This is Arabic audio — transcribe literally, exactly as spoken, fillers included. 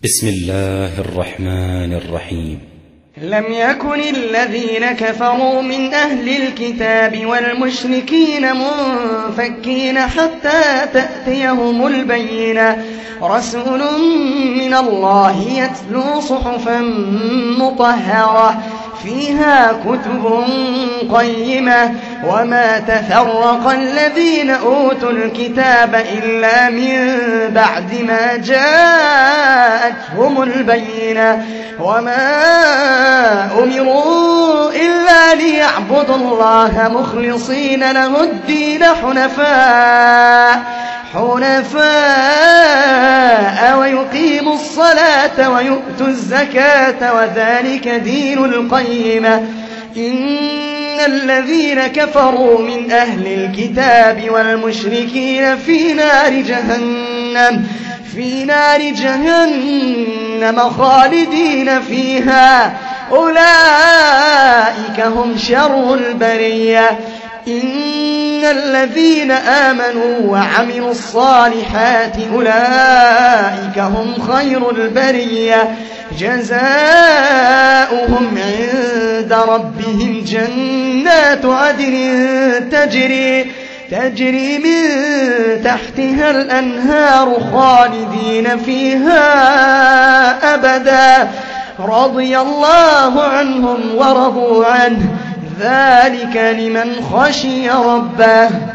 بسم الله الرحمن الرحيم. لم يكن الذين كفروا من أهل الكتاب والمشركين منفكين حتى تأتيهم البينة رسول من الله يتلو صحفا مطهرة فيها كتب قيمة وما تفرق الذين أوتوا الكتاب إلا من بعد ما جاءتهم البينة وما أمروا إلا ليعبدوا الله مخلصين له الدين حنفاء حنفاء ويقيموا الصلاة ويؤتوا الزكاة وذلك دين القيمة. إن الذين كفروا من أهل الكتاب والمشركين في نار جهنم في نار جهنم خالدين فيها أولئك هم شر البرية. إن الذين آمنوا وعملوا الصالحات أولئك هم خير البرية جزاؤهم عند ربهم جنات عدن تجري تجري من تحتها الأنهار خالدين فيها أبدا رضي الله عنهم ورضوا عنه ذلك لمن خشي ربه.